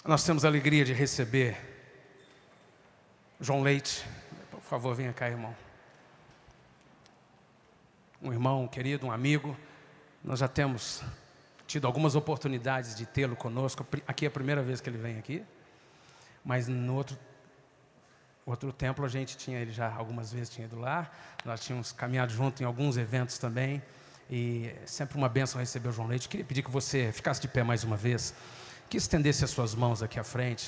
Nós temos a alegria de receber João Leite. Por favor, venha cá, irmão. Um irmão querido, um amigo. Nós já temos tido algumas oportunidades de tê-lo conosco. Aqui é a primeira vez que ele vem aqui. Mas no outro templo a gente tinha, ele já algumas vezes tinha ido lá. Nós tínhamos caminhado junto em alguns eventos também. E é sempre uma bênção receber o João Leite. Queria pedir que você ficasse de pé mais uma vez. Que estendesse as suas mãos aqui à frente.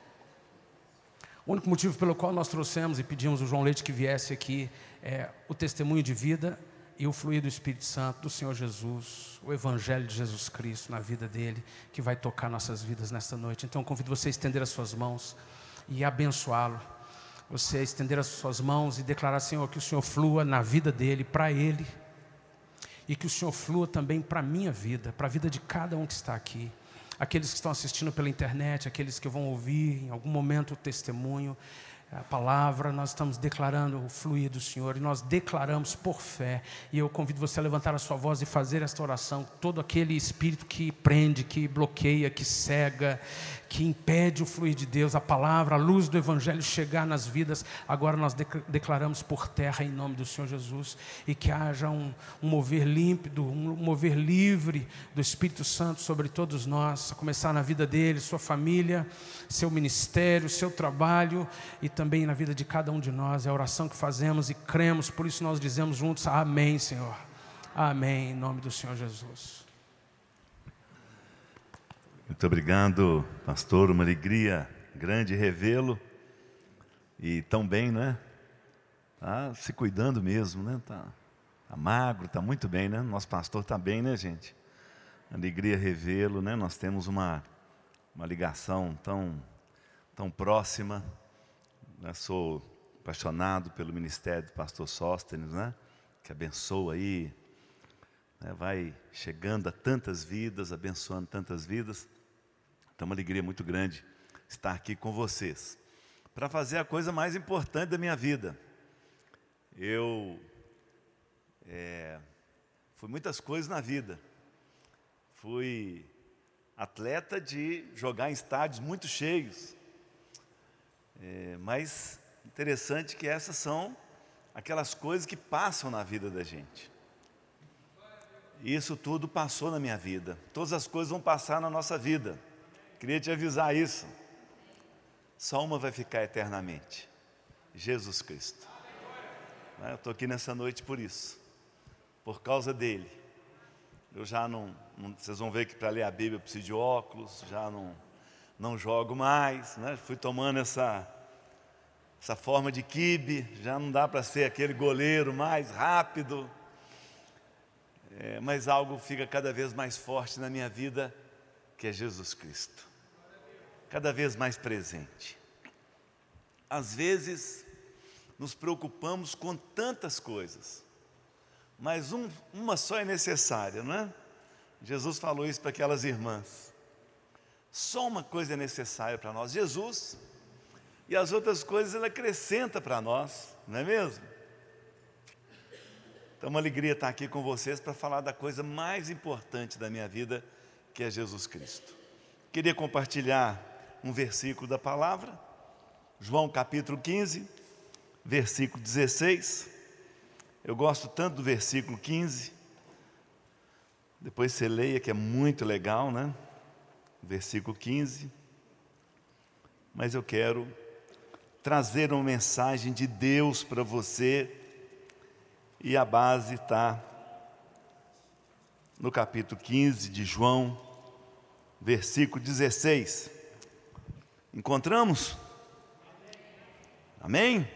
O único motivo pelo qual nós trouxemos e pedimos o João Leite que viesse aqui é o testemunho de vida e o fluir do Espírito Santo, do Senhor Jesus, o Evangelho de Jesus Cristo na vida dele, que vai tocar nossas vidas nesta noite. Então eu convido você a estender as suas mãos e abençoá-lo. Você estender as suas mãos e declarar, Senhor, que o Senhor flua na vida dele, para ele, e que o Senhor flua também para a minha vida, para a vida de cada um que está aqui. Aqueles que estão assistindo pela internet, aqueles que vão ouvir em algum momento o testemunho, a palavra, nós estamos declarando o fluir do Senhor e nós declaramos por fé. E eu convido você a levantar a sua voz e fazer esta oração. Todo aquele espírito que prende, que bloqueia, que cega, que impede o fluir de Deus, a palavra, a luz do Evangelho chegar nas vidas, agora nós declaramos por terra em nome do Senhor Jesus. E que haja um mover límpido, um mover livre do Espírito Santo sobre todos nós, a começar na vida dele, sua família, seu ministério, seu trabalho e também na vida de cada um de nós. É a oração que fazemos e cremos, por isso nós dizemos juntos, amém, Senhor. Amém, em nome do Senhor Jesus. Muito obrigado, pastor, uma alegria grande revê-lo. E tão bem, né? Tá se cuidando mesmo, né? Tá magro, tá muito bem, né? Nosso pastor tá bem, né, gente? Alegria revê-lo, né? Nós temos uma ligação tão próxima. Eu sou apaixonado pelo ministério do pastor Sóstenes, né? Que abençoa aí, né? Vai chegando a tantas vidas, abençoando tantas vidas. Então, uma alegria muito grande estar aqui com vocês para fazer a coisa mais importante da minha vida. Eu fui muitas coisas na vida. Fui atleta de jogar em estádios muito cheios. Mas interessante que essas são aquelas coisas que passam na vida da gente. E isso tudo passou na minha vida. Todas as coisas vão passar na nossa vida. Queria te avisar isso. Só uma vai ficar eternamente: Jesus Cristo. Eu estou aqui nessa noite por isso, por causa dele. Eu já não vocês vão ver que para ler a Bíblia eu preciso de óculos, já não jogo mais, né? Fui tomando essa forma de quibe, já não dá para ser aquele goleiro mais rápido. Mas algo fica cada vez mais forte na minha vida, que é Jesus Cristo. Cada vez mais presente. Às vezes, nos preocupamos com tantas coisas, mas uma só é necessária, não é? Jesus falou isso para aquelas irmãs. Só uma coisa é necessária para nós, Jesus, e as outras coisas Ele acrescenta para nós, não é mesmo? Então, uma alegria estar aqui com vocês para falar da coisa mais importante da minha vida, que é Jesus Cristo. Queria compartilhar um versículo da palavra, João capítulo 15, versículo 16. Eu gosto tanto do versículo 15. Depois você leia, que é muito legal, né? Versículo 15. Mas eu quero trazer uma mensagem de Deus para você. E a base está no capítulo 15 de João, versículo 16. Encontramos? Amém?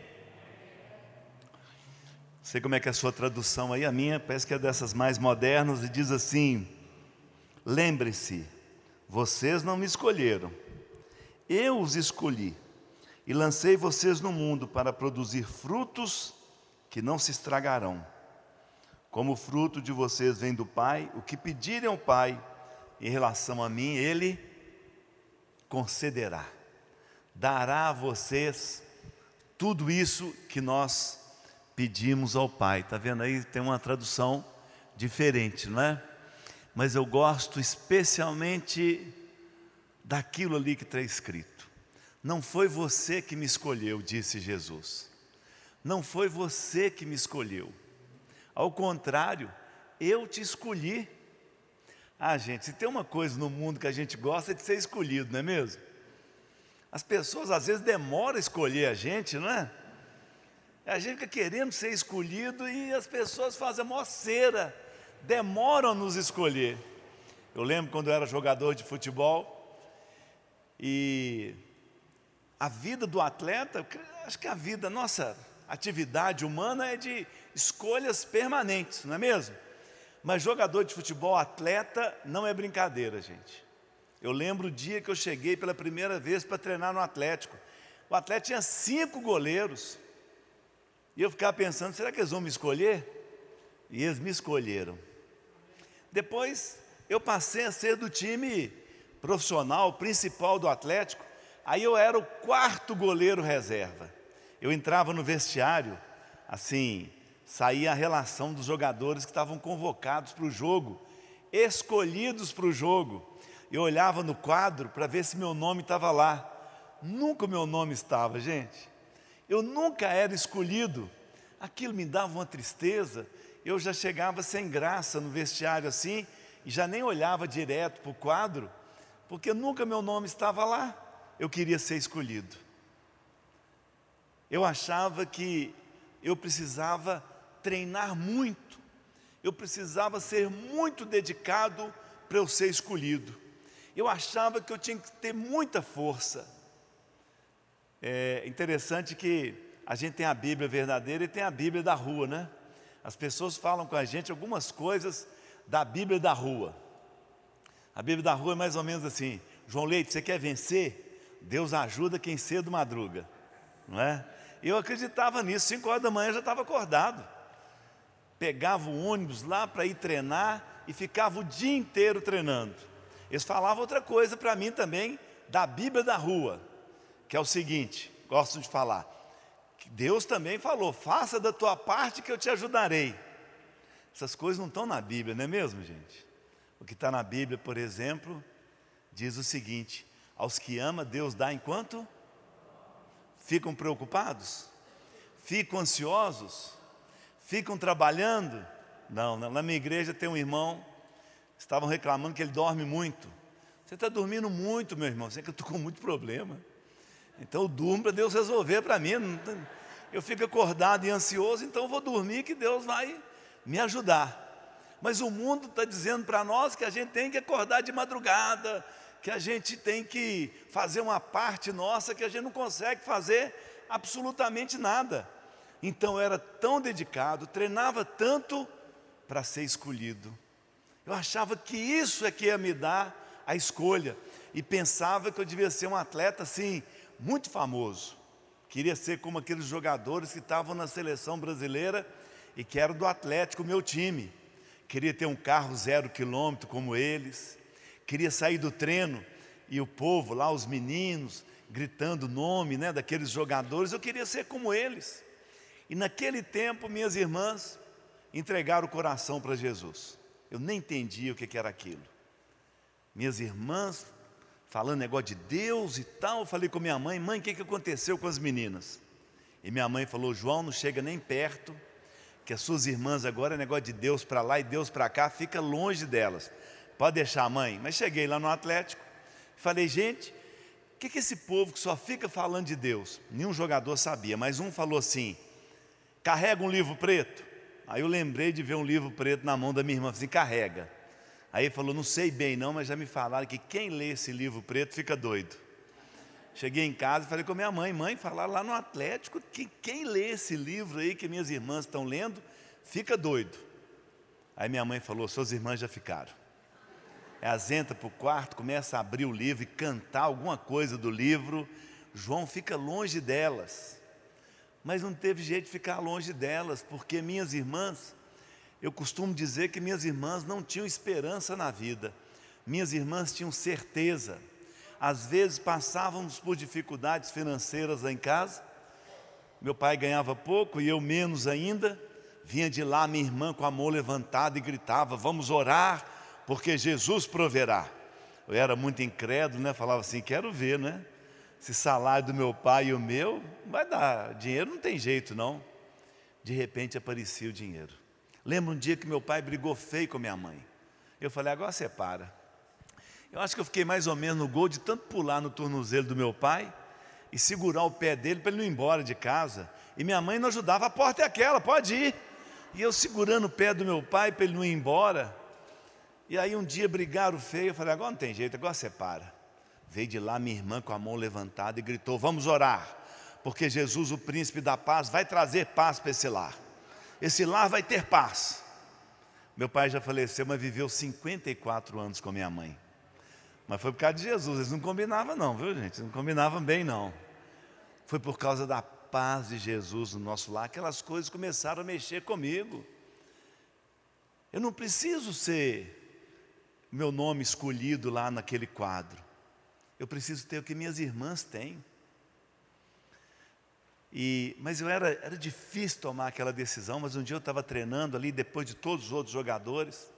Sei como é que é a sua tradução aí, a minha parece que é dessas mais modernas e diz assim: lembre-se, vocês não me escolheram, eu os escolhi e lancei vocês no mundo para produzir frutos que não se estragarão. Como o fruto de vocês vem do Pai, o que pedirem ao Pai em relação a mim, Ele concederá. Dará a vocês tudo isso que nós pedimos ao Pai. Está vendo aí? Tem uma tradução diferente, não é? Mas eu gosto especialmente daquilo ali que está escrito. Não foi você que me escolheu, disse Jesus. Não foi você que me escolheu. Ao contrário, eu te escolhi. Gente, se tem uma coisa no mundo que a gente gosta é de ser escolhido, não é mesmo? As pessoas às vezes demoram a escolher a gente, não é? A gente fica querendo ser escolhido e as pessoas fazem a maior cera, demoram a nos escolher. Eu lembro quando eu era jogador de futebol e a vida do atleta, acho que a nossa atividade humana é de escolhas permanentes, não é mesmo? Mas jogador de futebol, atleta, não é brincadeira, gente. Eu lembro o dia que eu cheguei pela primeira vez para treinar no Atlético. O Atlético tinha 5 goleiros. E eu ficava pensando, será que eles vão me escolher? E eles me escolheram. Depois, eu passei a ser do time profissional, principal do Atlético. Aí eu era o 4º goleiro reserva. Eu entrava no vestiário, assim, saía a relação dos jogadores que estavam convocados para o jogo, escolhidos para o jogo. Eu olhava no quadro para ver se meu nome estava lá. Nunca o meu nome estava, gente. Eu nunca era escolhido. Aquilo me dava uma tristeza. Eu já chegava sem graça no vestiário assim, e já nem olhava direto para o quadro, porque nunca meu nome estava lá. Eu queria ser escolhido. Eu achava que eu precisava treinar muito, eu precisava ser muito dedicado para eu ser escolhido. Eu achava que eu tinha que ter muita força. É interessante que a gente tem a Bíblia verdadeira e tem a Bíblia da rua, né? As pessoas falam com a gente algumas coisas da Bíblia da rua. A Bíblia da rua é mais ou menos assim: João Leite, você quer vencer? Deus ajuda quem cedo madruga, não é? Eu acreditava nisso. 5 horas da manhã eu já estava acordado. Pegava o ônibus lá para ir treinar e ficava o dia inteiro treinando. Eles falavam outra coisa para mim também, da Bíblia da rua, que é o seguinte, gosto de falar, que Deus também falou, faça da tua parte que eu te ajudarei. Essas coisas não estão na Bíblia, não é mesmo, gente? O que está na Bíblia, por exemplo, diz o seguinte: aos que ama, Deus dá enquanto ficam preocupados, ficam ansiosos, ficam trabalhando. Não, na minha igreja tem um irmão, estavam reclamando que ele dorme muito. Você está dormindo muito, meu irmão, sei que eu estou com muito problema. Então eu durmo para Deus resolver para mim. Eu fico acordado e ansioso, então eu vou dormir que Deus vai me ajudar. Mas o mundo está dizendo para nós que a gente tem que acordar de madrugada, que a gente tem que fazer uma parte nossa que a gente não consegue fazer absolutamente nada. Então eu era tão dedicado, treinava tanto para ser escolhido. Eu achava que isso é que ia me dar a escolha e pensava que eu devia ser um atleta assim, muito famoso. Queria ser como aqueles jogadores que estavam na seleção brasileira e que eram do Atlético, meu time. Queria ter um carro 0 km como eles. Queria sair do treino e o povo lá, os meninos, gritando o nome, né, daqueles jogadores. Eu queria ser como eles. E naquele tempo, minhas irmãs entregaram o coração para Jesus. Eu nem entendia o que era aquilo. Minhas irmãs falando negócio de Deus e tal. Eu falei com minha mãe: mãe, o que aconteceu com as meninas? E minha mãe falou: João, não chega nem perto, que as suas irmãs agora é negócio de Deus para lá e Deus para cá, fica longe delas. Pode deixar, mãe. Mas cheguei lá no Atlético, falei: gente, o que esse povo que só fica falando de Deus? Nenhum jogador sabia, mas um falou assim: carrega um livro preto. Aí eu lembrei de ver um livro preto na mão da minha irmã, assim, carrega. Aí ele falou: não sei bem não, mas já me falaram que quem lê esse livro preto fica doido. Cheguei em casa e falei com minha mãe: mãe, falaram lá no Atlético que quem lê esse livro aí que minhas irmãs estão lendo, fica doido. Aí minha mãe falou: suas irmãs já ficaram. Elas entram para o quarto, começam a abrir o livro e cantar alguma coisa do livro. João fica longe delas. Mas não teve jeito de ficar longe delas, porque minhas irmãs, eu costumo dizer que minhas irmãs não tinham esperança na vida. Minhas irmãs tinham certeza. Às vezes passávamos por dificuldades financeiras lá em casa. Meu pai ganhava pouco e eu menos ainda. Vinha de lá minha irmã com a mão levantada e gritava: vamos orar, porque Jesus proverá. Eu era muito incrédulo, né? Falava assim, quero ver, né? Esse salário do meu pai e o meu, vai dar dinheiro, não tem jeito não. De repente aparecia o dinheiro. Lembro um dia que meu pai brigou feio com minha mãe. Eu falei, agora você para. Eu acho que eu fiquei mais ou menos no gol de tanto pular no tornozelo do meu pai e segurar o pé dele para ele não ir embora de casa. E minha mãe não ajudava, a porta é aquela, pode ir. E eu segurando o pé do meu pai para ele não ir embora. E aí um dia brigaram feio, eu falei, agora não tem jeito, agora você para. Veio de lá minha irmã com a mão levantada e gritou, vamos orar, porque Jesus, o príncipe da paz, vai trazer paz para esse lar. Esse lar vai ter paz. Meu pai já faleceu, mas viveu 54 anos com minha mãe. Mas foi por causa de Jesus, eles não combinavam não, viu gente? Não combinavam bem não. Foi por causa da paz de Jesus no nosso lar, aquelas coisas começaram a mexer comigo. Eu não preciso ser meu nome escolhido lá naquele quadro. Eu preciso ter o que minhas irmãs têm. Mas era difícil tomar aquela decisão, mas um dia eu estava treinando ali, depois de todos os outros jogadores,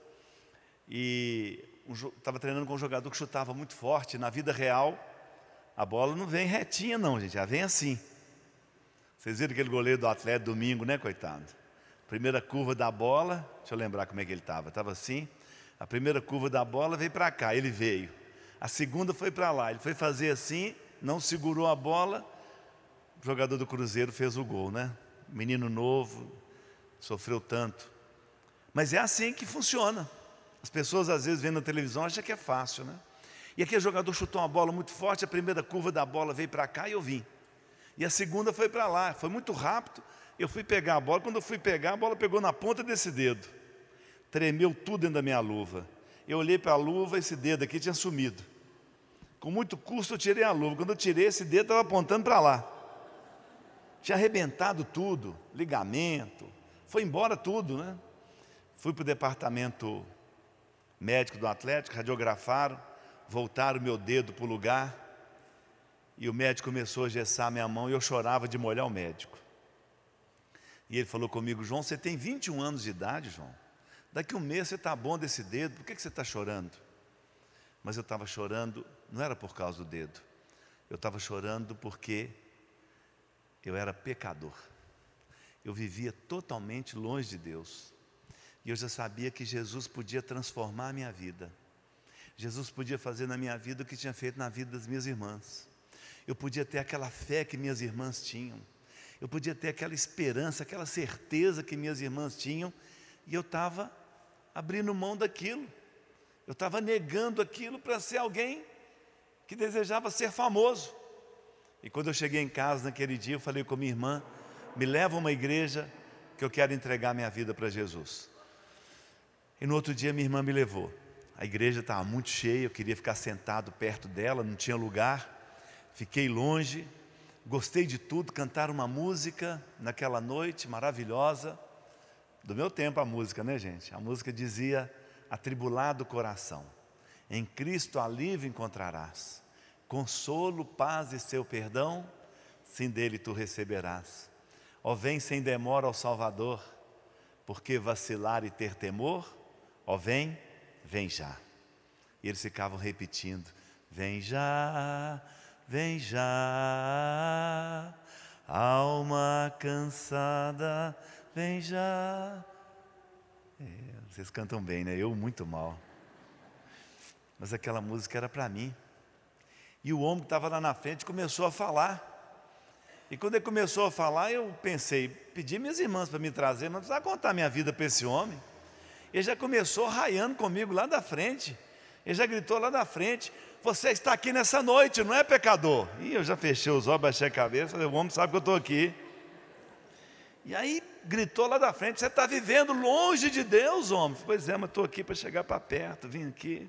e estava treinando com um jogador que chutava muito forte. Na vida real, a bola não vem retinha não, gente, ela vem assim. Vocês viram aquele goleiro do Atlético domingo, né, coitado? Primeira curva da bola, deixa eu lembrar como é que ele estava assim. A primeira curva da bola veio para cá, ele veio. A segunda foi para lá, ele foi fazer assim, não segurou a bola, o jogador do Cruzeiro fez o gol, né? Menino novo, sofreu tanto. Mas é assim que funciona. As pessoas às vezes vendo na televisão acham que é fácil, né? E aquele jogador chutou uma bola muito forte, a primeira curva da bola veio para cá e eu vim. E a segunda foi para lá, foi muito rápido. Eu fui pegar a bola, quando eu fui pegar, a bola pegou na ponta desse dedo. Tremeu tudo dentro da minha luva. Eu olhei para a luva, esse dedo aqui tinha sumido. Com muito custo eu tirei a luva. Quando eu tirei, esse dedo estava apontando para lá. Tinha arrebentado tudo, ligamento, foi embora tudo, né? Fui para o departamento médico do Atlético, radiografaram, voltaram o meu dedo para o lugar, e o médico começou a engessar a minha mão, e eu chorava de molhar o médico. E ele falou comigo, João, você tem 21 anos de idade, João, daqui um mês você está bom desse dedo, por que você está chorando? Mas eu estava chorando, não era por causa do dedo, eu estava chorando porque eu era pecador, eu vivia totalmente longe de Deus, e eu já sabia que Jesus podia transformar a minha vida, Jesus podia fazer na minha vida o que tinha feito na vida das minhas irmãs, eu podia ter aquela fé que minhas irmãs tinham, eu podia ter aquela esperança, aquela certeza que minhas irmãs tinham, e eu estava abrindo mão daquilo, eu estava negando aquilo para ser alguém que desejava ser famoso. E quando eu cheguei em casa naquele dia, eu falei com minha irmã, me leva a uma igreja que eu quero entregar minha vida para Jesus. E no outro dia minha irmã me levou. A igreja estava muito cheia, eu queria ficar sentado perto dela, não tinha lugar. Fiquei longe, gostei de tudo, cantaram uma música naquela noite maravilhosa. Do meu tempo a música, né gente? A música dizia, atribulado coração, em Cristo alívio encontrarás. Consolo, paz e seu perdão, sim dele tu receberás. Ó vem sem demora ao Salvador, porque vacilar e ter temor? Ó vem, vem já. E eles ficavam repetindo, vem já, alma cansada, vem já. Vocês cantam bem, né? Eu muito mal. Mas aquela música era para mim. E o homem que estava lá na frente começou a falar. E quando ele começou a falar, eu pensei, pedi minhas irmãs para me trazer, mas não precisava contar minha vida para esse homem. Ele já começou raiando comigo lá da frente. Ele já gritou lá da frente, você está aqui nessa noite, não é pecador? E eu já fechei os olhos, baixei a cabeça, falei, o homem sabe que eu estou aqui. E aí gritou lá da frente, você está vivendo longe de Deus, homem. Pois é, mas estou aqui para chegar para perto, vim aqui.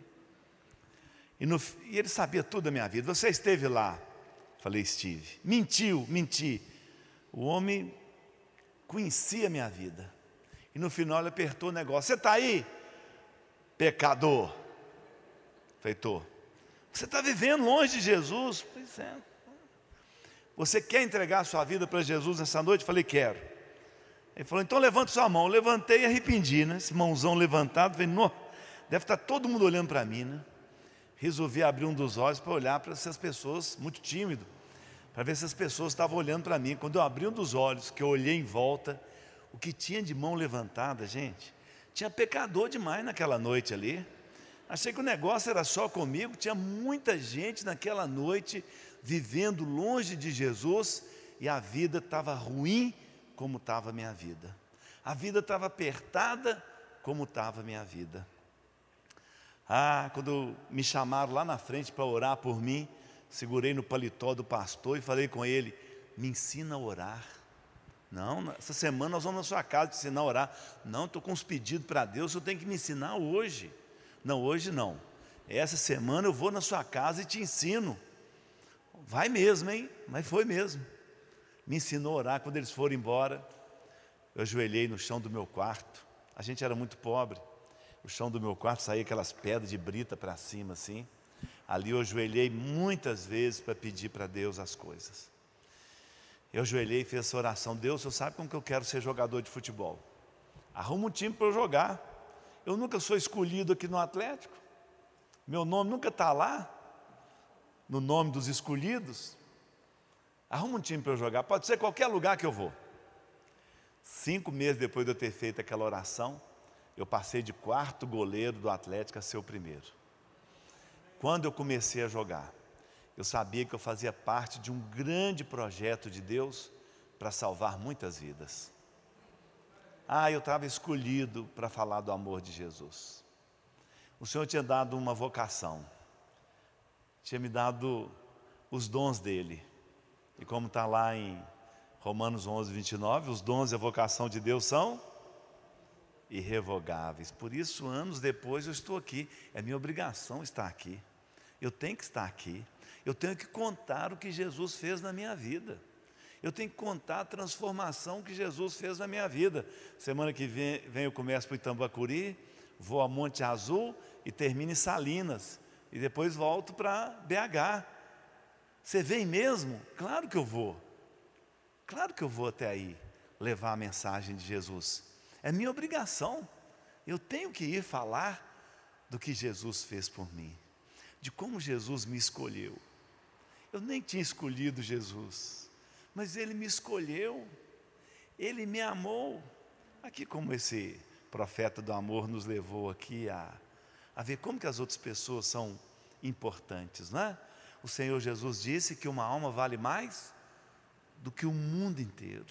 E ele sabia tudo da minha vida. Você esteve lá? Falei, estive. Menti. O homem conhecia a minha vida. E no final ele apertou o negócio. Você está aí? Pecador. Falei, estou. Você está vivendo longe de Jesus? Pois é. Você quer entregar a sua vida para Jesus nessa noite? Falei, quero. Ele falou, então levante sua mão. Eu levantei e arrependi, né? Esse mãozão levantado. Falei, não, deve estar todo mundo olhando para mim, né? resolvi abrir um dos olhos para olhar para essas pessoas, muito tímido, para ver se as pessoas estavam olhando para mim. Quando eu abri um dos olhos, que eu olhei em volta, o que tinha de mão levantada, gente, tinha pecador demais naquela noite ali. Achei que o negócio era só comigo, tinha muita gente naquela noite vivendo longe de Jesus, e a vida estava ruim como estava a minha vida. A vida estava apertada como estava a minha vida. Quando me chamaram lá na frente para orar por mim, segurei no paletó do pastor e falei com ele: me ensina a orar. Não, essa semana nós vamos na sua casa te ensinar a orar. Não, estou com uns pedidos para Deus, eu tenho que me ensinar hoje. Não, hoje não. Essa semana eu vou na sua casa e te ensino. Vai mesmo, hein? Mas foi mesmo. Me ensinou a orar. Quando eles foram embora, eu ajoelhei no chão do meu quarto. A gente era muito pobre. O chão do meu quarto saía aquelas pedras de brita para cima assim. Ali eu ajoelhei muitas vezes para pedir para Deus as coisas. Eu ajoelhei e fiz essa oração: Deus, o Senhor sabe como que eu quero ser jogador de futebol. Arruma um time para eu jogar. Eu nunca sou escolhido aqui no Atlético. Meu nome nunca está lá, no nome dos escolhidos. Arruma um time para eu jogar, pode ser qualquer lugar que eu vou. 5 meses depois de eu ter feito aquela oração, eu passei de quarto goleiro do Atlético a ser o primeiro. Quando eu comecei a jogar, eu sabia que eu fazia parte de um grande projeto de Deus para salvar muitas vidas. Eu estava escolhido para falar do amor de Jesus. O Senhor tinha dado uma vocação, tinha me dado os dons dele. E como está lá em Romanos 11, 29, os dons e a vocação de Deus são irrevogáveis. Por isso, anos depois, eu estou aqui. É minha obrigação estar aqui. Eu tenho que estar aqui. Eu tenho que contar o que Jesus fez na minha vida. Eu tenho que contar a transformação que Jesus fez na minha vida. Semana que vem eu começo para o Itambacuri, vou a Monte Azul e termino em Salinas. E depois volto para BH. Você vem mesmo? Claro que eu vou. Claro que eu vou até aí levar a mensagem de Jesus. É minha obrigação. Eu tenho que ir falar do que Jesus fez por mim, de como Jesus me escolheu. Eu nem tinha escolhido Jesus, mas Ele me escolheu, Ele me amou. Aqui como esse profeta do amor nos levou aqui a ver como que as outras pessoas são importantes, não é? O Senhor Jesus disse que uma alma vale mais do que o mundo inteiro.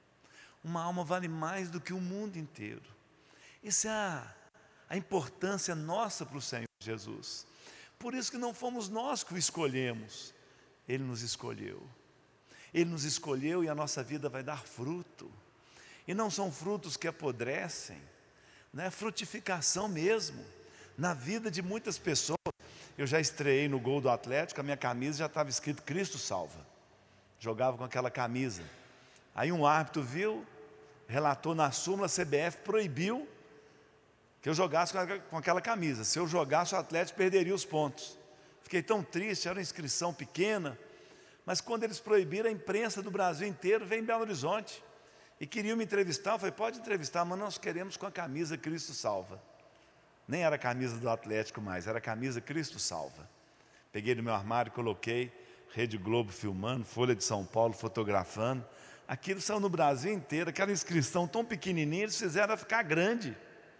Uma alma vale mais do que o mundo inteiro. Isso é a importância nossa para o Senhor Jesus. Por isso que não fomos nós que o escolhemos, Ele nos escolheu. Ele nos escolheu e a nossa vida vai dar fruto. E não são frutos que apodrecem, não é frutificação mesmo. Na vida de muitas pessoas, eu já estreei no gol do Atlético, a minha camisa já estava escrito Cristo salva. Jogava com aquela camisa. Aí um árbitro viu, relatou na súmula, a CBF proibiu que eu jogasse com aquela camisa. Se eu jogasse, o Atlético perderia os pontos. Fiquei tão triste, era uma inscrição pequena. Mas quando eles proibiram, a imprensa do Brasil inteiro veio em Belo Horizonte e queriam me entrevistar. Eu falei: pode entrevistar, mas nós queremos com a camisa Cristo salva. Nem era a camisa do Atlético mais, era a camisa Cristo salva. Peguei no meu armário, coloquei, Rede Globo filmando, Folha de São Paulo fotografando. Aquilo saiu no Brasil inteiro, aquela inscrição tão pequenininha, eles fizeram ficar grande.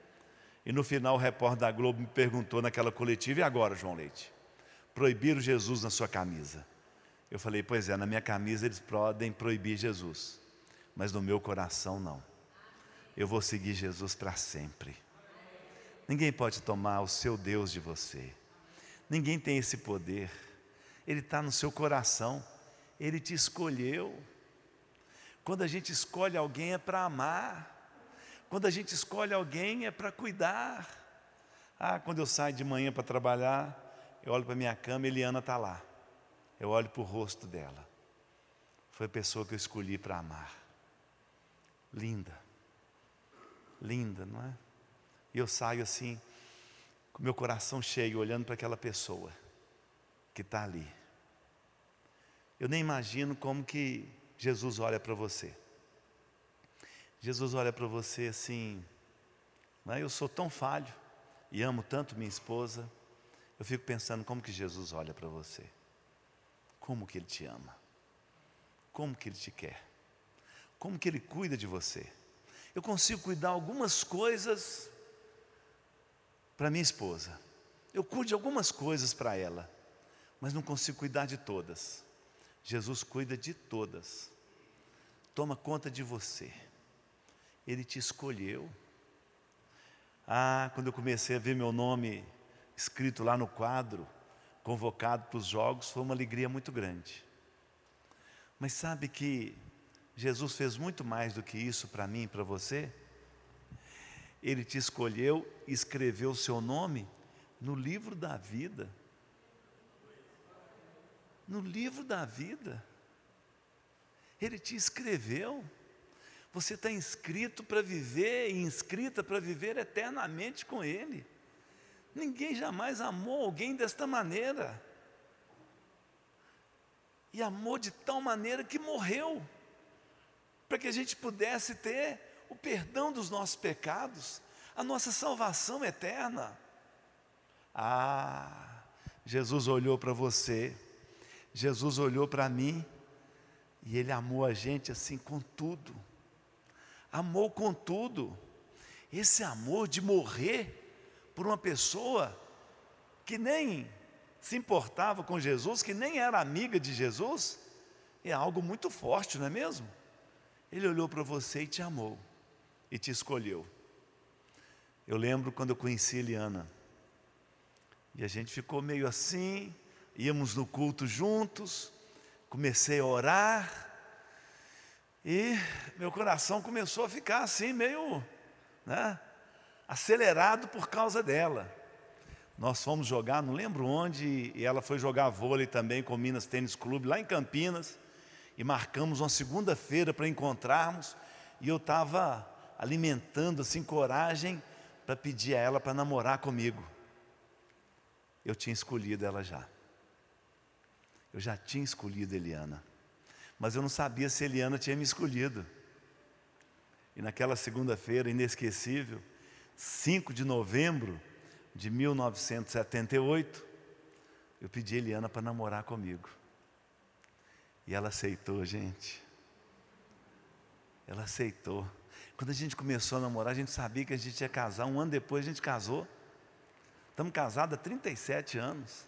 E no final o repórter da Globo me perguntou naquela coletiva: e agora, João Leite? Proibiram Jesus na sua camisa. Eu falei: pois é, na minha camisa eles podem proibir Jesus, mas no meu coração não. Eu vou seguir Jesus para sempre. Ninguém pode tomar o seu Deus de você. Ninguém tem esse poder. Ele está no seu coração. Ele te escolheu. Quando a gente escolhe alguém é para amar. Quando a gente escolhe alguém é para cuidar. Quando eu saio de manhã para trabalhar, eu olho para a minha cama e Eliana está lá. Eu olho para o rosto dela. Foi a pessoa que eu escolhi para amar. Linda. Linda, não é? E eu saio assim, com meu coração cheio, olhando para aquela pessoa que está ali. Eu nem imagino como que Jesus olha para você. Jesus olha para você assim, eu sou tão falho e amo tanto minha esposa. eu fico pensando como que Jesus olha para você. Como que Ele te ama. Como que Ele te quer. Como que Ele cuida de você. Eu consigo cuidar algumas coisas para minha esposa. Eu cuido de algumas coisas para ela, mas não consigo cuidar de todas. Jesus cuida de todas. Toma conta de você. Ele te escolheu. Quando eu comecei a ver meu nome escrito lá no quadro, convocado para os jogos, foi uma alegria muito grande. Mas sabe que Jesus fez muito mais do que isso para mim e para você? Ele te escolheu e escreveu o seu nome no livro da vida. No livro da vida. Ele te escreveu. Você está inscrito para viver e inscrita para viver eternamente com Ele. Ninguém jamais amou alguém desta maneira. E amou de tal maneira que morreu, para que a gente pudesse ter o perdão dos nossos pecados, a nossa salvação eterna. Jesus olhou para você, Jesus olhou para mim, e Ele amou a gente assim com tudo. Amou com tudo. Esse amor de morrer por uma pessoa que nem se importava com Jesus, que nem era amiga de Jesus, é algo muito forte, não é mesmo? Ele olhou para você e te amou, e te escolheu. Eu lembro quando eu conheci Eliana, e a gente ficou meio assim, íamos no culto juntos, comecei a orar, e meu coração começou a ficar assim, meio acelerado por causa dela. Nós fomos jogar, não lembro onde, e ela foi jogar vôlei também com o Minas Tênis Clube, lá em Campinas, e marcamos uma segunda-feira para encontrarmos, e eu estava alimentando assim coragem para pedir a ela para namorar comigo. Eu tinha escolhido ela já. Eu já tinha escolhido Eliana, mas eu não sabia se Eliana tinha me escolhido. E naquela segunda-feira inesquecível, 5 de novembro de 1978, eu pedi a Eliana para namorar comigo. E ela aceitou, gente. Ela aceitou. Quando a gente começou a namorar, a gente sabia que a gente ia casar. Um ano depois a gente casou. Estamos casados há 37 anos.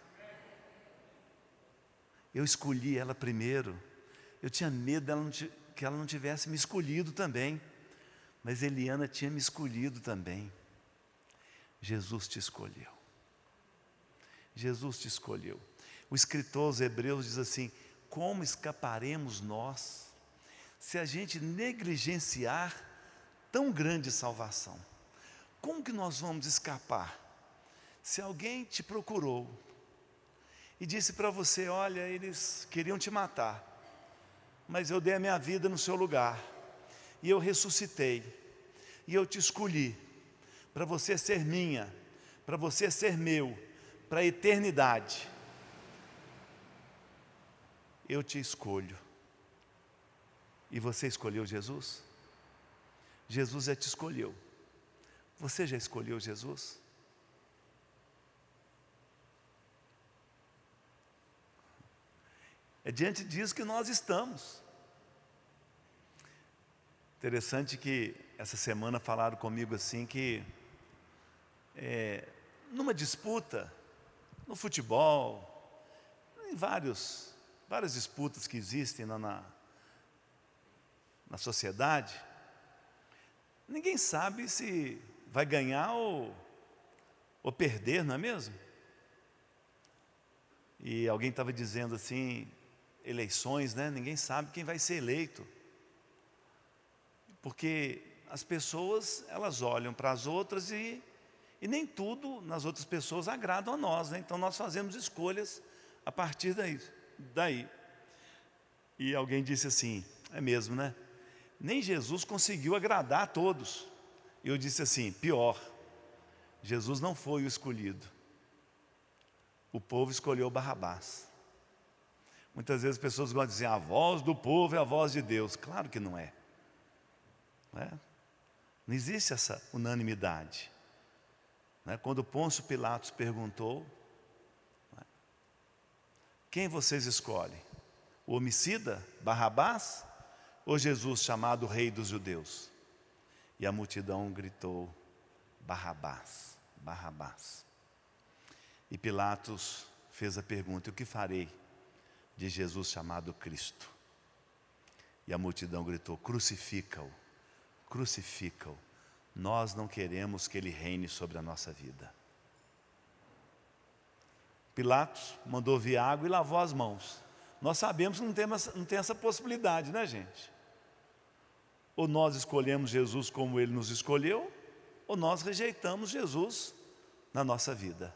Eu escolhi ela primeiro. Eu tinha medo que ela não tivesse me escolhido também. Mas Eliana tinha me escolhido também. Jesus te escolheu. Jesus te escolheu. O escritor aos Hebreus diz assim: como escaparemos nós se a gente negligenciar tão grande salvação? Como que nós vamos escapar? Se alguém te procurou e disse para você: olha, eles queriam te matar, mas eu dei a minha vida no seu lugar, e eu ressuscitei, e eu te escolhi para você ser minha, para você ser meu, para a eternidade. Eu te escolho. E você escolheu Jesus? Jesus já te escolheu. Você já escolheu Jesus? É diante disso que nós estamos. Interessante que essa semana falaram comigo assim que numa disputa, no futebol, em várias disputas que existem na sociedade, ninguém sabe se vai ganhar ou perder, não é mesmo? E alguém estava dizendo assim, eleições, né? Ninguém sabe quem vai ser eleito, porque as pessoas, elas olham para as outras e nem tudo nas outras pessoas agradam a nós, né? Então nós fazemos escolhas a partir daí. E alguém disse assim, é mesmo, né? Nem Jesus conseguiu agradar a todos. Eu disse assim, pior, Jesus não foi o escolhido. O povo escolheu Barrabás. Muitas vezes as pessoas gostam de dizer, a voz do povo é a voz de Deus. Claro que não é. Não existe essa unanimidade. Quando Pôncio Pilatos perguntou, quem vocês escolhem? O homicida, Barrabás, ou Jesus chamado Rei dos Judeus? E a multidão gritou, Barrabás, Barrabás. E Pilatos fez a pergunta, o que farei de Jesus chamado Cristo? E a multidão gritou, crucifica-o, crucifica-o. Nós não queremos que ele reine sobre a nossa vida. Pilatos mandou vir água e lavou as mãos. Nós sabemos que não tem essa possibilidade, né, gente? Ou nós escolhemos Jesus como Ele nos escolheu, ou nós rejeitamos Jesus na nossa vida.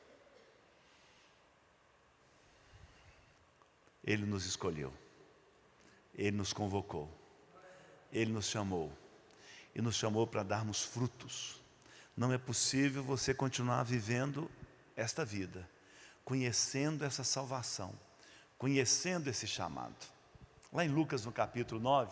Ele nos escolheu, Ele nos convocou, Ele nos chamou, e nos chamou para darmos frutos. Não é possível você continuar vivendo esta vida, conhecendo essa salvação, conhecendo esse chamado. Lá em Lucas, no capítulo 9,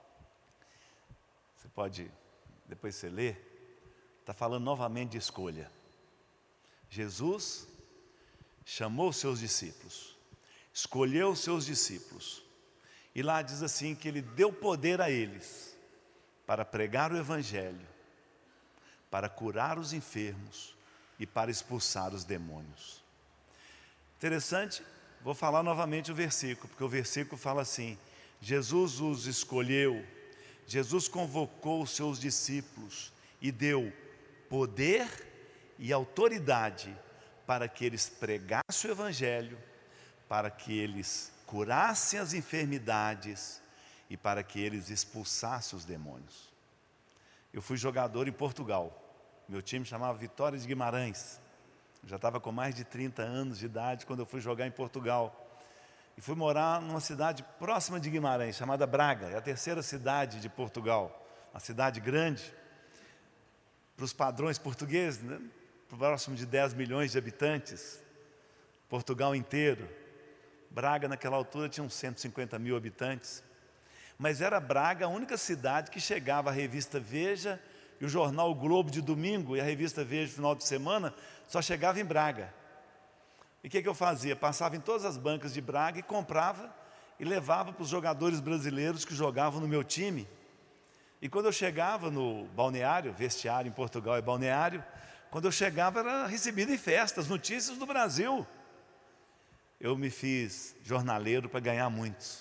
você pode, depois você ler, está falando novamente de escolha. Jesus chamou os seus discípulos, escolheu os seus discípulos, e lá diz assim que Ele deu poder a eles, para pregar o Evangelho, para curar os enfermos e para expulsar os demônios. Interessante, vou falar novamente o versículo, porque o versículo fala assim, Jesus os escolheu, Jesus convocou os seus discípulos e deu poder e autoridade para que eles pregassem o Evangelho, para que eles curassem as enfermidades e para que eles expulsassem os demônios. Eu fui jogador em Portugal, meu time chamava Vitória de Guimarães, eu já estava com mais de 30 anos de idade quando eu fui jogar em Portugal. E fui morar numa cidade próxima de Guimarães, chamada Braga, é a terceira cidade de Portugal, uma cidade grande, para os padrões portugueses, né? Próximo de 10 milhões de habitantes, Portugal inteiro. Braga naquela altura tinha uns 150 mil habitantes, mas era Braga a única cidade que chegava a revista Veja e o jornal o Globo de domingo e a revista Veja no final de semana, só chegava em Braga. E o que eu fazia? Passava em todas as bancas de Braga e comprava e levava para os jogadores brasileiros que jogavam no meu time. E quando eu chegava no balneário, vestiário em Portugal é balneário, quando eu chegava era recebido em festas, notícias do Brasil. Eu me fiz jornaleiro para ganhar muitos.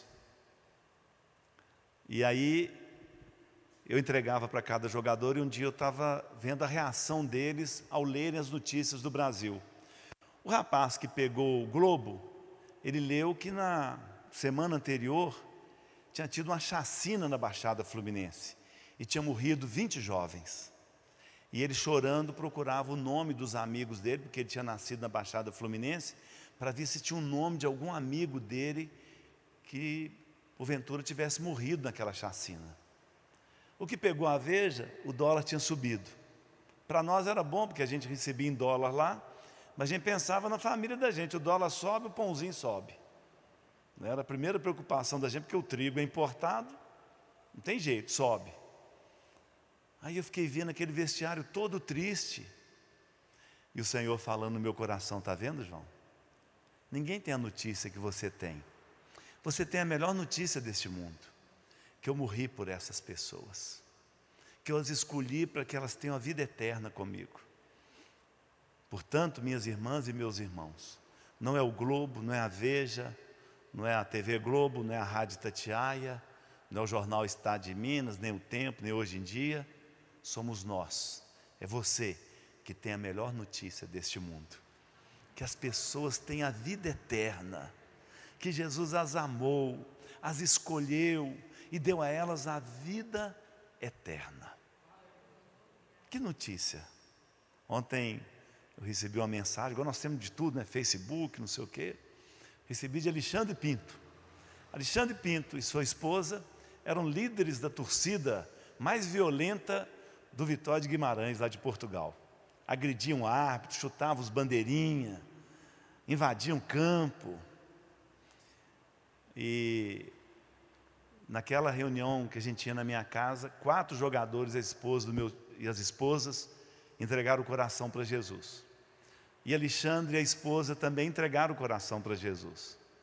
E aí eu entregava para cada jogador e um dia eu estava vendo a reação deles ao lerem as notícias do Brasil. O rapaz que pegou o Globo, ele leu que na semana anterior tinha tido uma chacina na Baixada Fluminense e tinha morrido 20 jovens. E ele chorando procurava o nome dos amigos dele, porque ele tinha nascido na Baixada Fluminense, para ver se tinha um nome de algum amigo dele que porventura tivesse morrido naquela chacina. O que pegou a Veja, o dólar tinha subido. Para nós era bom, porque a gente recebia em dólar lá, mas a gente pensava na família da gente, o dólar sobe, o pãozinho sobe. Era a primeira preocupação da gente, porque o trigo é importado, não tem jeito, sobe. Aí eu fiquei vendo aquele vestiário todo triste, e o Senhor falando no meu coração, está vendo, João? Ninguém tem a notícia que você tem. Você tem a melhor notícia deste mundo, que eu morri por essas pessoas, que eu as escolhi para que elas tenham a vida eterna comigo. Portanto, minhas irmãs e meus irmãos, não é o Globo, não é a Veja, não é a TV Globo, não é a Rádio Itatiaia, não é o jornal Estado de Minas, nem o Tempo, nem Hoje em Dia, somos nós, é você que tem a melhor notícia deste mundo, que as pessoas têm a vida eterna, que Jesus as amou, as escolheu e deu a elas a vida eterna. Que notícia! Ontem eu recebi uma mensagem, agora nós temos de tudo, né? Facebook, não sei o quê. Recebi de Alexandre Pinto. Alexandre Pinto e sua esposa eram líderes da torcida mais violenta do Vitória de Guimarães, lá de Portugal. Agrediam árbitros, chutavam os bandeirinhas, invadiam campo. E naquela reunião que a gente tinha na minha casa, 4 jogadores e as esposas entregaram o coração para Jesus. E Alexandre e a esposa também entregaram o coração para Jesus.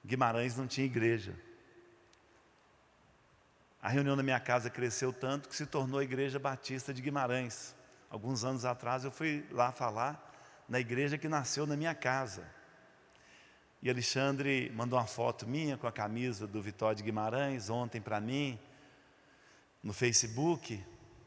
Guimarães não tinha igreja. A reunião na minha casa cresceu tanto que se tornou a Igreja Batista de Guimarães. Alguns anos atrás eu fui lá falar na igreja que nasceu na minha casa. E Alexandre mandou uma foto minha com a camisa do Vitória de Guimarães ontem para mim, no Facebook,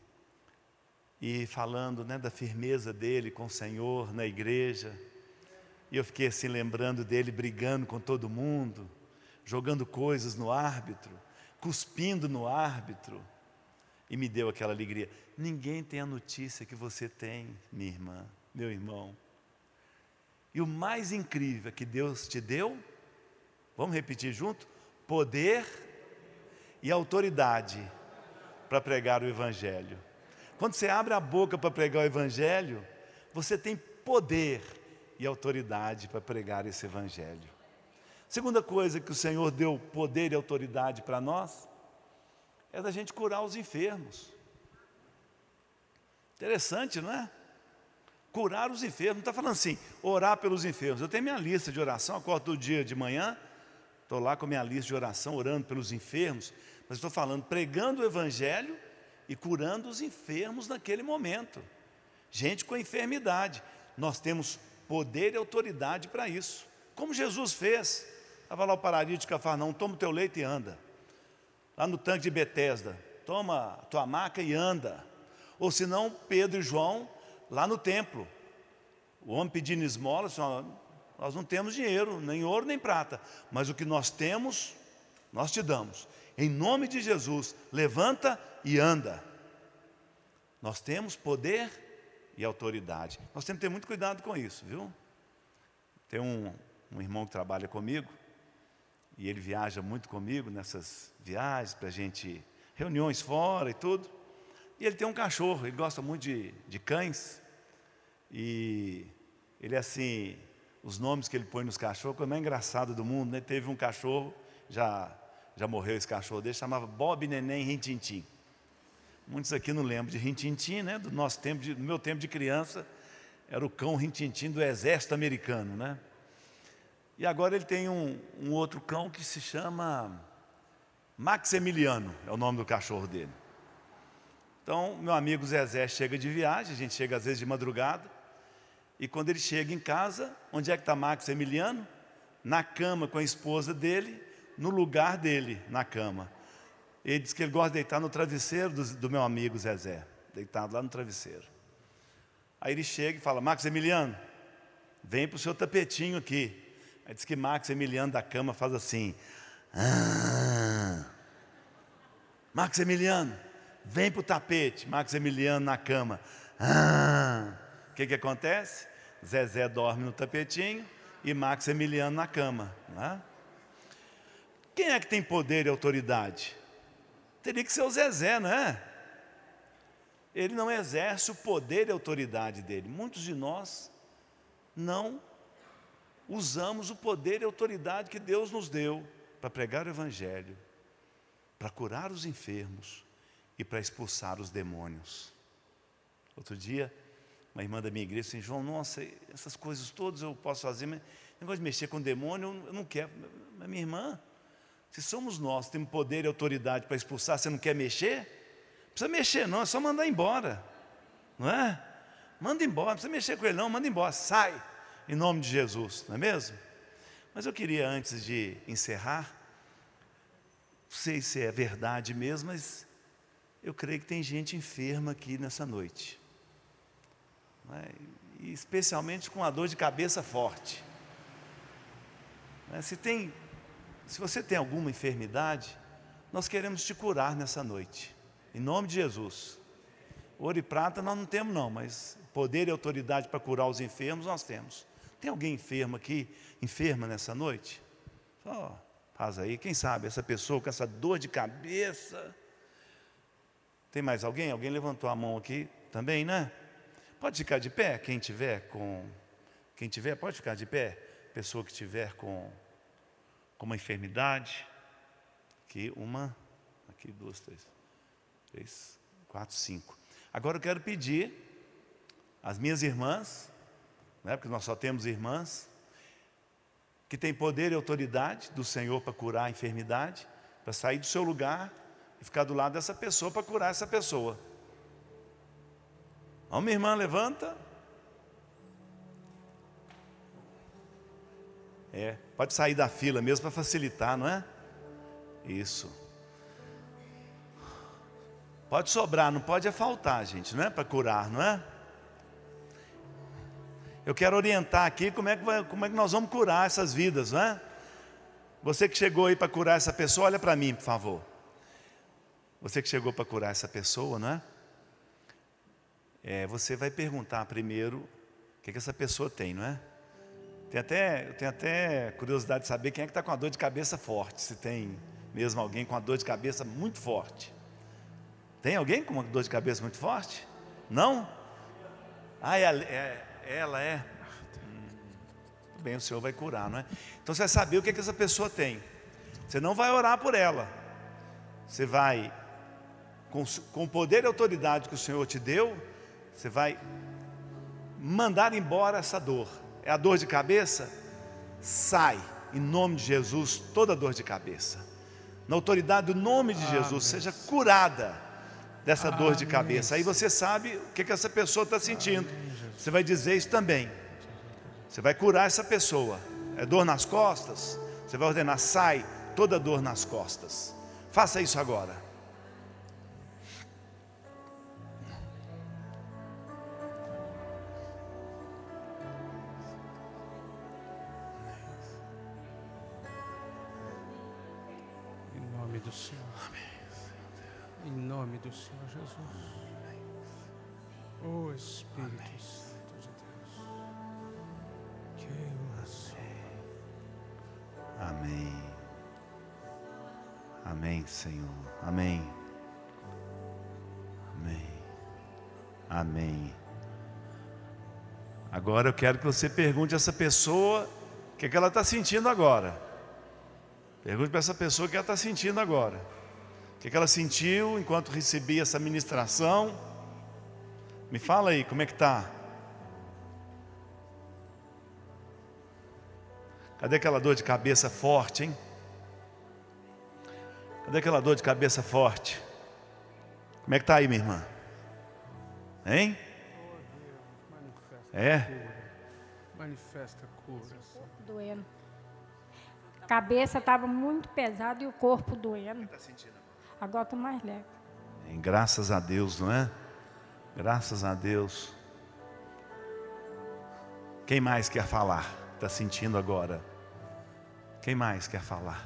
e falando, né, da firmeza dele com o Senhor na igreja. E eu fiquei assim lembrando dele brigando com todo mundo, jogando coisas no árbitro, cuspindo no árbitro, e me deu aquela alegria. Ninguém tem a notícia que você tem, minha irmã, meu irmão. E o mais incrível que Deus te deu, vamos repetir junto? Poder e autoridade para pregar o Evangelho. Quando você abre a boca para pregar o Evangelho, você tem poder e autoridade para pregar esse Evangelho. Segunda coisa que o Senhor deu poder e autoridade para nós, é da gente curar os enfermos. Interessante, não é? Curar os enfermos, não está falando assim, orar pelos enfermos. Eu tenho minha lista de oração, acordo todo dia de manhã, estou lá com a minha lista de oração, orando pelos enfermos, mas estou falando, pregando o Evangelho e curando os enfermos naquele momento. Gente com enfermidade, nós temos poder e autoridade para isso. Como Jesus fez, estava lá o paralítico de Cafarnaum, toma o teu leito e anda. Lá no tanque de Betesda, toma a tua maca e anda. Ou senão, Pedro e João, lá no templo, o homem pedindo esmola, assim, ó, nós não temos dinheiro, nem ouro nem prata, mas o que nós temos, nós te damos. Em nome de Jesus, levanta e anda. Nós temos poder e autoridade. Nós temos que ter muito cuidado com isso, viu? Tem um irmão que trabalha comigo, e ele viaja muito comigo nessas viagens, para a gente, reuniões fora e tudo. E ele tem um cachorro, ele gosta muito de cães. E ele assim, os nomes que ele põe nos cachorros, a coisa mais engraçada do mundo, né? Teve um cachorro, já morreu esse cachorro dele, chamava Bob Neném Rintintim. Muitos aqui não lembram de Rintintim, né? Do nosso tempo, do meu tempo de criança, era o cão Rintintim do exército americano, né? E agora ele tem um outro cão que se chama Maximiliano, é o nome do cachorro dele. Então, meu amigo Zezé chega de viagem, a gente chega às vezes de madrugada, e quando ele chega em casa, onde é que está Maximiliano? Na cama com a esposa dele, no lugar dele, na cama. Ele diz que ele gosta de deitar no travesseiro do meu amigo Zezé, deitado lá no travesseiro. Aí ele chega e fala, Maximiliano, vem para o seu tapetinho aqui. Aí diz que Maximiliano da cama faz assim, Maximiliano, vem para o tapete. Maximiliano na cama, o que acontece? Zezé dorme no tapetinho e Maximiliano na cama, não é? Quem é que tem poder e autoridade? Teria que ser o Zezé, não é? Ele não exerce o poder e autoridade dele. Muitos de nós não usamos o poder e autoridade que Deus nos deu para pregar o Evangelho, para curar os enfermos e para expulsar os demônios. Outro dia, uma irmã da minha igreja disse assim, João, nossa, essas coisas todas eu posso fazer, mas negócio de mexer com demônio, eu não quero. Mas minha irmã, se somos nós, temos poder e autoridade para expulsar, você não quer mexer? Não precisa mexer não, é só mandar embora, não é? Manda embora, não precisa mexer com ele não, manda embora, sai, em nome de Jesus, não é mesmo? Mas eu queria, antes de encerrar, não sei se é verdade mesmo, mas eu creio que tem gente enferma aqui nessa noite, não é? E especialmente com a dor de cabeça forte, não é? Se você tem alguma enfermidade, nós queremos te curar nessa noite, em nome de Jesus. Ouro e prata nós não temos não, mas poder e autoridade para curar os enfermos nós temos. Tem alguém enfermo aqui, enferma nessa noite? Só faz aí, quem sabe essa pessoa com essa dor de cabeça. Tem mais alguém? Alguém levantou a mão aqui também, né? Pode ficar de pé, quem tiver pode ficar de pé. Pessoa que tiver com uma enfermidade. Aqui aqui 2, 3, 4, 5. Agora eu quero pedir às minhas irmãs, né, porque nós só temos irmãs, que tem poder e autoridade do Senhor para curar a enfermidade, para sair do seu lugar e ficar do lado dessa pessoa para curar essa pessoa. Ó, minha irmã, levanta. Pode sair da fila mesmo para facilitar, não é? Isso. Pode sobrar, não pode faltar, gente, não é? Para curar, não é? Eu quero orientar aqui como é que nós vamos curar essas vidas, não é? Você que chegou aí para curar essa pessoa, olha para mim, por favor. Você que chegou para curar essa pessoa, não é? Você vai perguntar primeiro o que essa pessoa tem, não é? Eu tenho até curiosidade de saber quem é que está com a dor de cabeça forte. Se tem mesmo alguém com a dor de cabeça muito forte. Tem alguém com uma dor de cabeça muito forte? Não? Ela é. Tudo bem, o Senhor vai curar, não é? Então você vai saber o que essa pessoa tem. Você não vai orar por ela. Você vai, com o poder e autoridade que o Senhor te deu, você vai mandar embora essa dor. É a dor de cabeça? Sai, em nome de Jesus, toda dor de cabeça. Na autoridade do nome de Jesus, seja curada dessa dor de cabeça. Aí você sabe o que essa pessoa está sentindo. Você vai dizer isso também. Você vai curar essa pessoa. É dor nas costas? Você vai ordenar, sai toda dor nas costas. Faça isso agora. Do Senhor. Em nome do Senhor Jesus. Oh Espírito Santo de Deus. Que oração. Amém. Amém, Senhor. Amém. Amém. Amém. Agora eu quero que você pergunte a essa pessoa o que ela está sentindo agora. Pergunte para essa pessoa o que ela está sentindo agora. O que ela sentiu enquanto recebia essa ministração. Me fala aí, como é que está? Cadê aquela dor de cabeça forte, hein? Cadê aquela dor de cabeça forte? Como é que está aí, minha irmã? Hein? Manifesta cura. Doendo. A cabeça estava muito pesada e o corpo doendo. Está sentindo agora? Agora estou mais leve. Graças a Deus, não é? Graças a Deus. Quem mais quer falar? Está sentindo agora? Quem mais quer falar?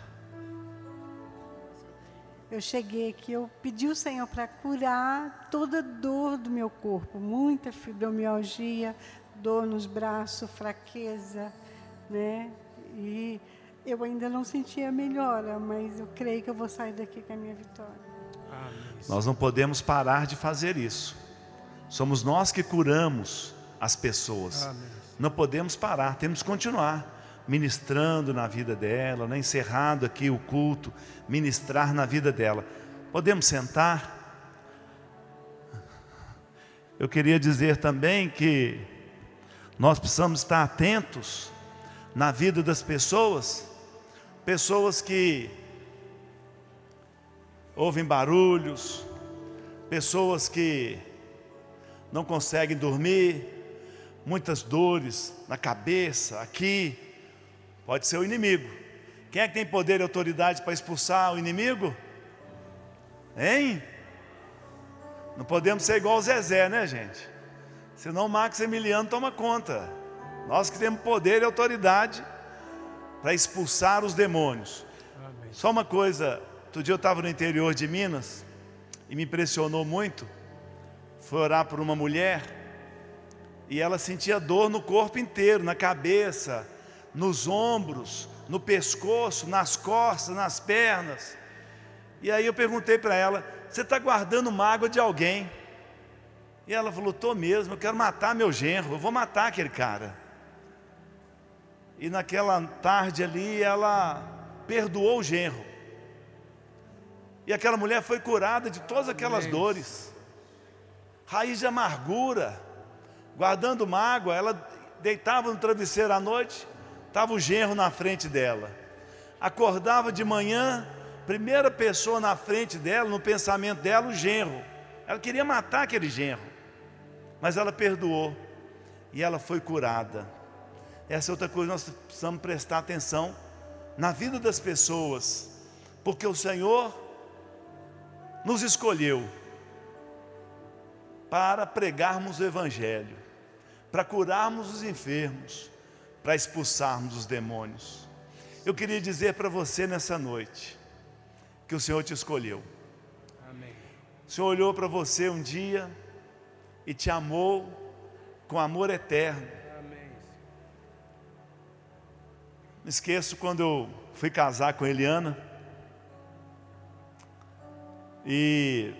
Eu cheguei aqui, eu pedi ao Senhor para curar toda dor do meu corpo, muita fibromialgia, dor nos braços, fraqueza, né? E eu ainda não senti a melhora, mas eu creio que eu vou sair daqui com a minha vitória. Amém. Nós não podemos parar de fazer isso. Somos nós que curamos as pessoas. Amém. Não podemos parar, temos que continuar ministrando na vida dela, né? Encerrado aqui o culto, ministrar na vida dela. Podemos sentar? Eu queria dizer também que nós precisamos estar atentos na vida das pessoas, pessoas que ouvem barulhos, pessoas que não conseguem dormir, muitas dores na cabeça, aqui, pode ser o inimigo. Quem é que tem poder e autoridade para expulsar o inimigo? Hein? Não podemos ser igual o Zezé, né, gente? Senão o Maximiliano toma conta. Nós que temos poder e autoridade para expulsar os demônios. Amém. Só uma coisa, outro dia eu estava no interior de Minas e me impressionou muito. Fui orar por uma mulher e ela sentia dor no corpo inteiro, na cabeça, nos ombros, no pescoço, nas costas, nas pernas. E aí eu perguntei para ela: você está guardando mágoa de alguém? E ela falou: estou mesmo, eu quero matar meu genro, eu vou matar aquele cara. E naquela tarde ali ela perdoou o genro. E aquela mulher foi curada de todas aquelas dores. Raiz de amargura, guardando mágoa, ela deitava no travesseiro à noite, estava o genro na frente dela. Acordava de manhã, primeira pessoa na frente dela, no pensamento dela, o genro. Ela queria matar aquele genro, mas ela perdoou e ela foi curada. Essa é outra coisa que nós precisamos prestar atenção na vida das pessoas, porque o Senhor nos escolheu para pregarmos o Evangelho, para curarmos os enfermos, para expulsarmos os demônios. Eu queria dizer para você nessa noite, que o Senhor te escolheu. Amém. O Senhor olhou para você um dia e te amou com amor eterno. Amém. Não esqueço quando eu fui casar com Eliana, e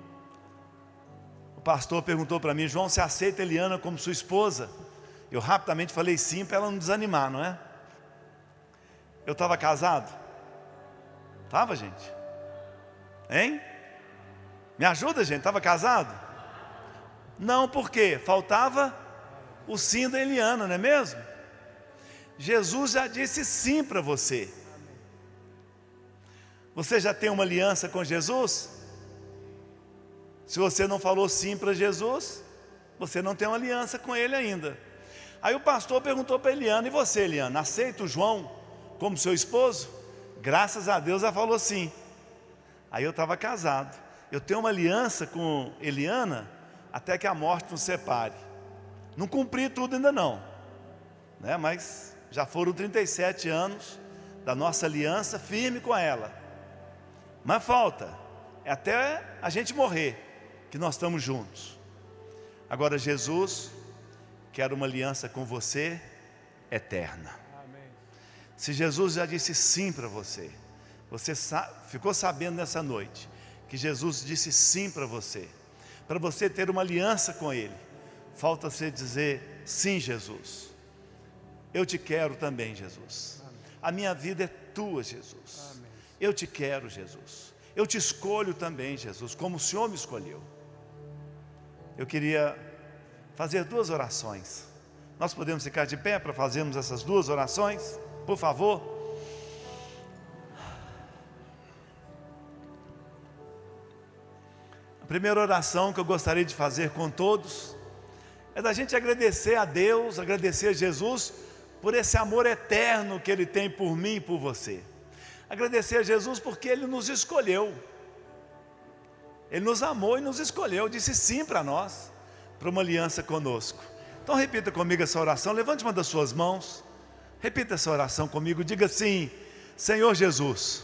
o pastor perguntou para mim: João, você aceita Eliana como sua esposa? Eu rapidamente falei sim, para ela não desanimar, não é? Eu estava casado? Estava, gente? Hein? Me ajuda, gente, estava casado? Não, por quê? Faltava o sim da Eliana, não é mesmo? Jesus já disse sim para você. Você já tem uma aliança com Jesus? Se você não falou sim para Jesus, você não tem uma aliança com Ele ainda. Aí o pastor perguntou para Eliana: e você, Eliana, aceita o João como seu esposo? Graças a Deus ela falou sim. Aí eu estava casado. Eu tenho uma aliança com Eliana até que a morte nos separe. Não cumpri tudo ainda não, né? Mas já foram 37 anos da nossa aliança firme com ela. Mas falta, é até a gente morrer, que nós estamos juntos. Agora Jesus quer uma aliança com você eterna. Amém. Se Jesus já disse sim para você, você ficou sabendo nessa noite que Jesus disse sim para você ter uma aliança com Ele, falta você dizer: sim, Jesus, eu te quero também, Jesus. Amém. A minha vida é tua, Jesus. Amém. Eu te quero, Jesus. Eu te escolho também, Jesus, como o Senhor me escolheu. Eu queria fazer 2 orações. Nós podemos ficar de pé para fazermos essas 2 orações, por favor? A primeira oração que eu gostaria de fazer com todos é da gente agradecer a Deus, agradecer a Jesus por esse amor eterno que Ele tem por mim e por você. Agradecer a Jesus porque Ele nos escolheu. Ele nos amou e nos escolheu, disse sim para nós, para uma aliança conosco. Então repita comigo essa oração, levante uma das suas mãos, repita essa oração comigo, diga assim: Senhor Jesus,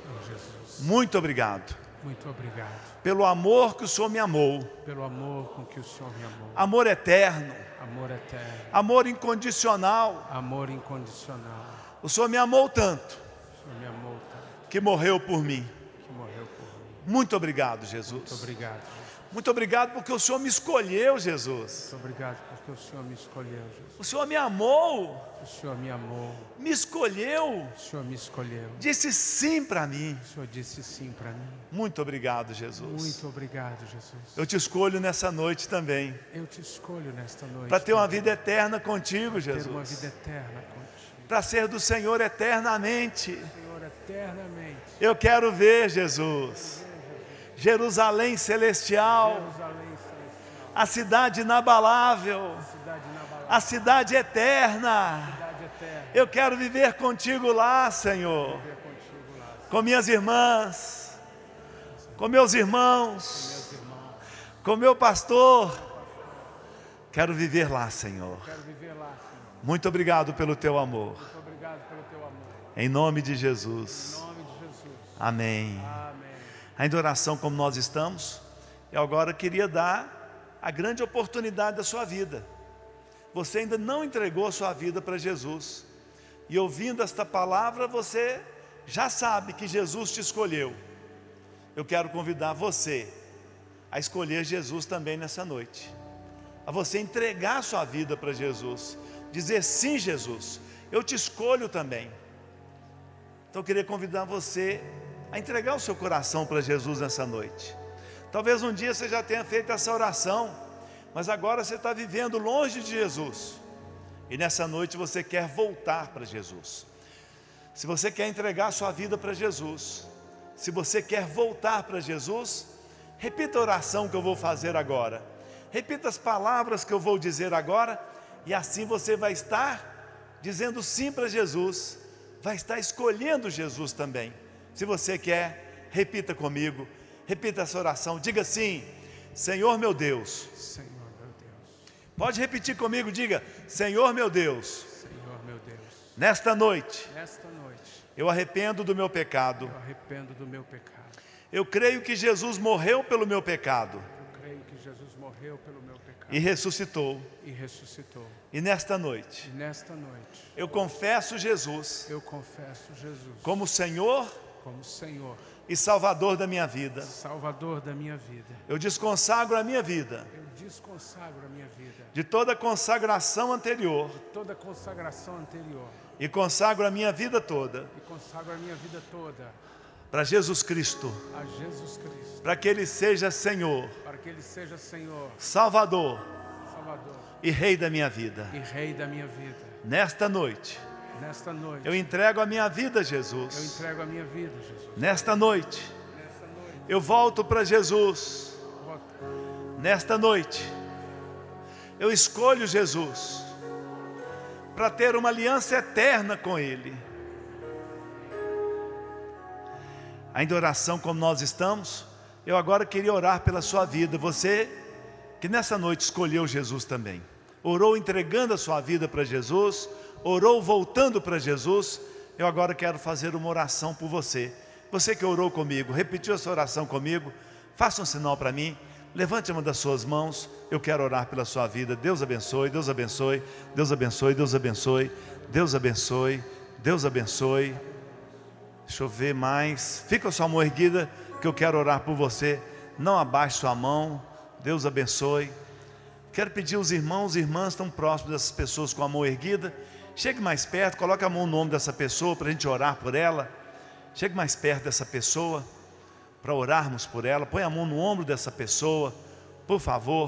muito obrigado. Muito obrigado Pelo amor que o Senhor me amou. pelo amor com que o Senhor me amou. Amor eterno. Amor eterno. Amor incondicional. Amor incondicional. O Senhor me amou tanto O Senhor me amou tanto que morreu por mim. que morreu por mim. Muito obrigado, Jesus. Muito obrigado, Jesus. Muito obrigado porque o Senhor me escolheu, Jesus. Muito obrigado porque o Senhor me escolheu, Jesus. O Senhor me amou, O Senhor me amou. me escolheu, O Senhor me escolheu. disse sim para mim. O Senhor disse sim para mim. Muito obrigado, Jesus. Muito obrigado, Jesus. Eu te escolho nessa noite também, Eu te escolho nesta noite para ter uma também, vida eterna contigo, ter uma vida Jesus. eterna contigo, Para ser do Senhor eternamente. Senhor, eternamente. Eu quero ver, Jesus, Jerusalém celestial, Jerusalém celestial, a cidade inabalável, cidade inabalável, a cidade eterna. cidade eterna. Eu quero viver contigo lá, Senhor, Viver contigo lá, com minhas irmãs, com meus irmãos, meus irmãos. com meu pastor. Quero viver lá, Senhor. Quero viver lá, Senhor. Muito obrigado pelo teu amor. Muito obrigado pelo teu amor. Em nome de Em Jesus. nome de Jesus. Amém. Amém. Ainda em oração como nós estamos, eu agora queria dar a grande oportunidade da sua vida. Você ainda não entregou a sua vida para Jesus. E ouvindo esta palavra, você já sabe que Jesus te escolheu. Eu quero convidar você a escolher Jesus também nessa noite. A você entregar a sua vida para Jesus. Dizer sim, Jesus, eu te escolho também. Então eu queria convidar você a entregar o seu coração para Jesus nessa noite. Talvez um dia você já tenha feito essa oração, mas agora você está vivendo longe de Jesus. E nessa noite você quer voltar para Jesus. Se você quer entregar a sua vida para Jesus, se você quer voltar para Jesus, repita a oração que eu vou fazer agora. Repita as palavras que eu vou dizer agora, e assim você vai estar dizendo sim para Jesus, vai estar escolhendo Jesus também. Se você quer, repita comigo, repita essa oração, diga assim: Senhor meu Deus. Senhor meu Deus. Pode repetir comigo, diga: Senhor meu Deus. Senhor meu Deus. Nesta noite, Eu arrependo do meu pecado. Eu arrependo do meu pecado. Eu creio que Jesus morreu pelo meu pecado. Eu creio que Jesus morreu pelo meu pecado. E ressuscitou. E nesta noite, eu confesso Jesus. Como Senhor. E Salvador da minha vida. Eu desconsagro a minha vida. De toda consagração anterior. E consagro a minha vida toda. Para Jesus Cristo. Para que Ele seja Senhor. Salvador. E Rei da minha vida. Nesta noite. Eu entrego a minha vida a Jesus. Nesta noite. Eu volto para Jesus. Nesta noite. Eu escolho Jesus. Para ter uma aliança eterna com Ele. Ainda em oração como nós estamos, eu agora queria orar pela sua vida. Você que nessa noite escolheu Jesus também. Orou entregando a sua vida para Jesus. Orou voltando para Jesus. Eu agora quero fazer uma oração por você. Você que orou comigo, repetiu essa oração comigo, faça um sinal para mim. Levante uma das suas mãos. Eu quero orar pela sua vida. Deus abençoe, Deus abençoe, Deus abençoe, Deus abençoe, Deus abençoe, Deus abençoe. Deixa eu ver mais. Fica com a sua mão erguida que eu quero orar por você. Não abaixe sua mão. Deus abençoe. Quero pedir aos irmãos e irmãs que estão próximos dessas pessoas com a mão erguida. Chegue mais perto, coloque a mão no nome dessa pessoa para a gente orar por ela. Chegue mais perto dessa pessoa para orarmos por ela. Põe a mão no ombro dessa pessoa, por favor.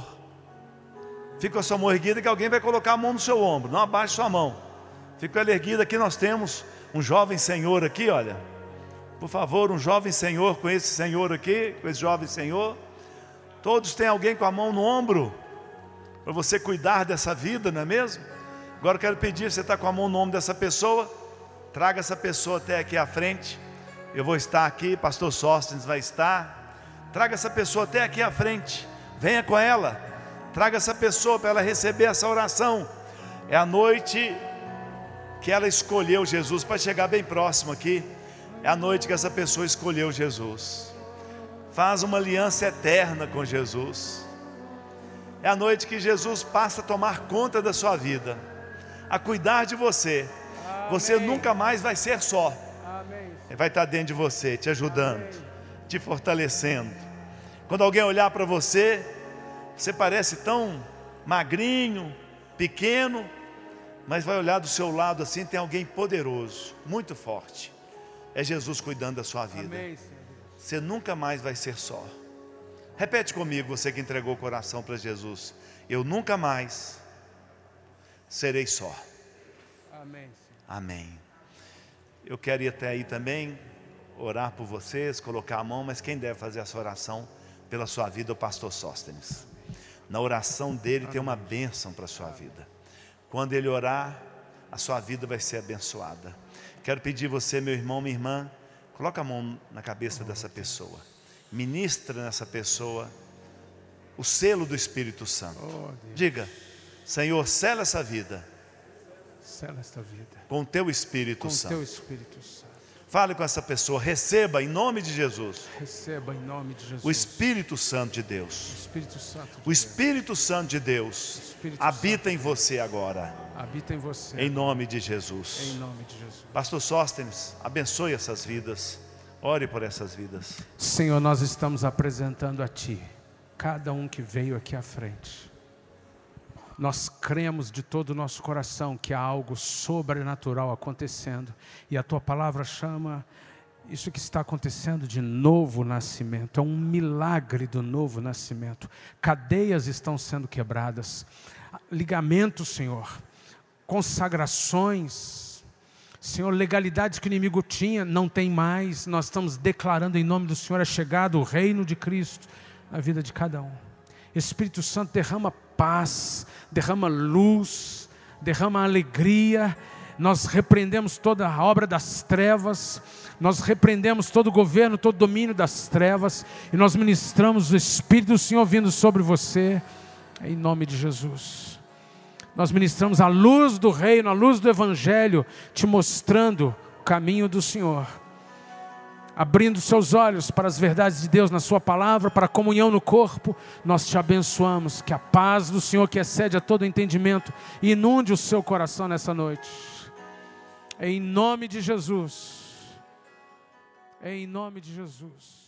Fique com a sua mão erguida que alguém vai colocar a mão no seu ombro. Não abaixe sua mão. Fique com ela erguida. Aqui nós temos um jovem senhor aqui, olha. Por favor, um jovem senhor com esse senhor aqui, com esse jovem senhor. Todos têm alguém com a mão no ombro para você cuidar dessa vida, não é mesmo? Agora eu quero pedir, você está com a mão no ombro dessa pessoa, traga essa pessoa até aqui à frente. Eu vou estar aqui, pastor Sóstenes vai estar. Traga essa pessoa até aqui à frente. Venha com ela. Traga essa pessoa para ela receber essa oração. É a noite que ela escolheu Jesus. Para chegar bem próximo aqui. É a noite que essa pessoa escolheu Jesus. Faz uma aliança eterna com Jesus. É a noite que Jesus passa a tomar conta da sua vida, a cuidar de você. Amém. Você nunca mais vai ser só. Amém. Ele vai estar dentro de você, te ajudando. Amém. Te fortalecendo. Quando alguém olhar para você, você parece tão magrinho, pequeno, mas vai olhar do seu lado assim, tem alguém poderoso, muito forte. É Jesus cuidando da sua vida. Amém. Você nunca mais vai ser só. Repete comigo, você que entregou o coração para Jesus. Eu nunca mais serei só. Amém. Amém. Eu quero ir até aí também, orar por vocês, colocar a mão, mas quem deve fazer essa oração pela sua vida é o pastor Sóstenes. Na oração dele tem uma bênção para a sua vida. Quando ele orar, a sua vida vai ser abençoada. Quero pedir você, meu irmão, minha irmã, coloca a mão na cabeça dessa pessoa. Ministra nessa pessoa o selo do Espírito Santo. Diga: Senhor, sela essa vida. Sela esta vida com o teu Espírito Santo. Teu Espírito Santo. Fale com essa pessoa, receba em nome de Jesus. Receba em nome de Jesus. O Espírito Santo de Deus. O Espírito Santo de o Espírito Santo de Deus habita em você agora. Habita em você. Em nome de Jesus. Em nome de Jesus. Pastor Sóstenes, abençoe essas vidas. Ore por essas vidas. Senhor, nós estamos apresentando a Ti cada um que veio aqui à frente. Nós cremos de todo o nosso coração que há algo sobrenatural acontecendo. E a Tua palavra chama isso que está acontecendo de novo nascimento. É um milagre do novo nascimento. Cadeias estão sendo quebradas. Ligamentos, Senhor, consagrações, Senhor, legalidades que o inimigo tinha, não tem mais. Nós estamos declarando em nome do Senhor, é chegado o reino de Cristo na vida de cada um. Espírito Santo, derrama paz, derrama luz, derrama alegria. Nós repreendemos toda a obra das trevas, nós repreendemos todo o governo, todo o domínio das trevas, e nós ministramos o Espírito do Senhor vindo sobre você, em nome de Jesus. Nós ministramos a luz do reino, a luz do Evangelho, te mostrando o caminho do Senhor, abrindo seus olhos para as verdades de Deus na sua palavra, para a comunhão no corpo. Nós te abençoamos, que a paz do Senhor, que excede a todo entendimento, inunde o seu coração nessa noite. Em nome de Jesus. Em nome de Jesus.